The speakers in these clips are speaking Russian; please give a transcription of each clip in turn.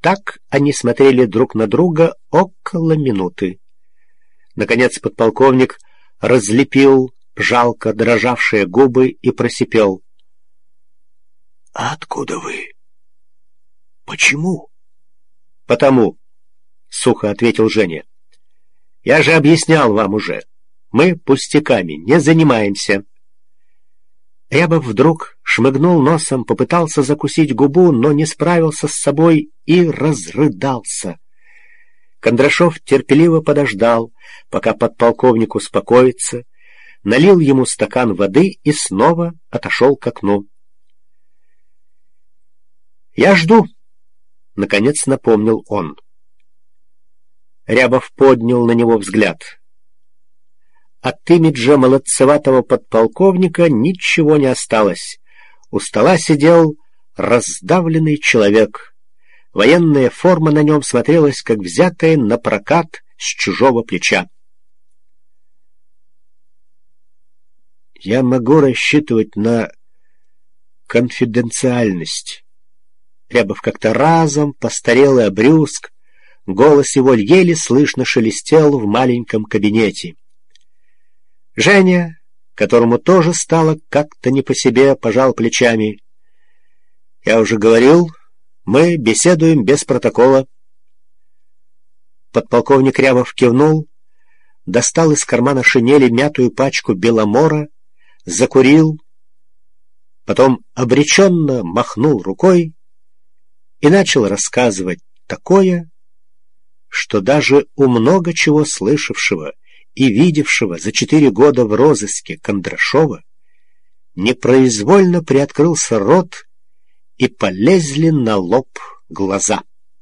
Так они смотрели друг на друга около минуты. Наконец подполковник разлепил жалко дрожавшие губы и просипел: «А откуда вы? Почему?» «Потому», — сухо ответил Женя. «Я же объяснял вам уже. Мы пустяками не занимаемся». Рябов вдруг шмыгнул носом, попытался закусить губу, но не справился с собой и разрыдался. Кондрашов терпеливо подождал, пока подполковник успокоится, налил ему стакан воды и снова отошел к окну. «Я жду», — наконец напомнил он. Рябов поднял на него взгляд. От имиджа молодцеватого подполковника ничего не осталось. У стола сидел раздавленный человек. Военная форма на нем смотрелась, как взятая на прокат с чужого плеча. «Я могу рассчитывать на конфиденциальность». Рябов как-то разом постарел и обрюзг. Голос его еле слышно шелестел в маленьком кабинете. Женя, которому тоже стало как-то не по себе, пожал плечами. «Я уже говорил, мы беседуем без протокола». Подполковник Рябов кивнул, достал из кармана шинели мятую пачку беломора, закурил, потом обреченно махнул рукой и начал рассказывать такое, что даже у много чего слышавшего и видевшего за 4 года в розыске Кондрашова непроизвольно приоткрылся рот и полезли на лоб глаза.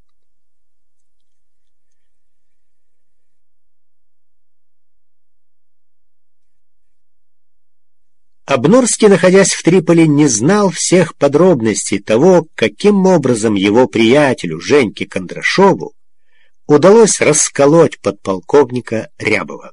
Обнорский, находясь в Триполи, не знал всех подробностей того, каким образом его приятелю Женьке Кондрашову удалось расколоть подполковника Рябова.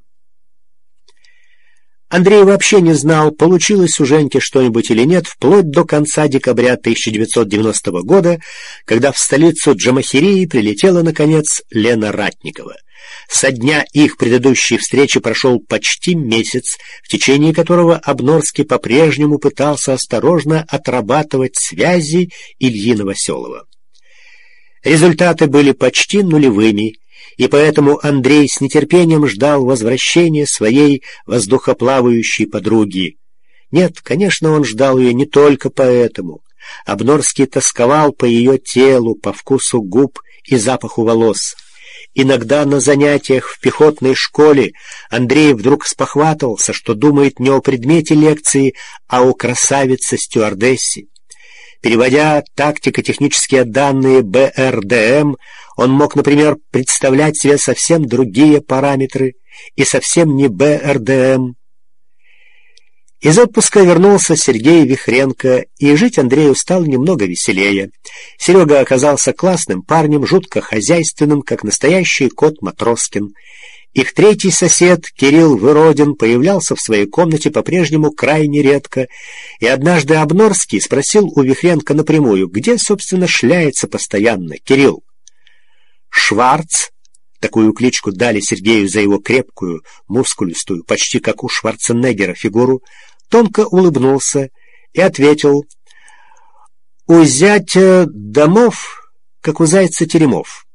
Андрей вообще не знал, получилось у Женьки что-нибудь или нет, вплоть до конца декабря 1990 года, когда в столицу Джамахирии прилетела, наконец, Лена Ратникова. Со дня их предыдущей встречи прошел почти месяц, в течение которого Обнорский по-прежнему пытался осторожно отрабатывать связи Ильи Новоселова. Результаты были почти нулевыми, и поэтому Андрей с нетерпением ждал возвращения своей воздухоплавающей подруги. Нет, конечно, он ждал ее не только поэтому. Обнорский тосковал по ее телу, по вкусу губ и запаху волос. Иногда на занятиях в пехотной школе Андрей вдруг спохватывался, что думает не о предмете лекции, а о красавице-стюардессе. Переводя тактико-технические данные БРДМ, он мог, например, представлять себе совсем другие параметры и совсем не БРДМ. Из отпуска вернулся Сергей Вихренко, и жить Андрею стало немного веселее. Серега оказался классным парнем, жутко хозяйственным, как настоящий кот Матроскин. Их третий сосед, Кирилл Выродин, появлялся в своей комнате по-прежнему крайне редко, и однажды Обнорский спросил у Вихренко напрямую, где, собственно, шляется постоянно Кирилл. Шварц, такую кличку дали Сергею за его крепкую, мускулистую, почти как у Шварценеггера фигуру, тонко улыбнулся и ответил: «У зятя домов, как у зайца теремов».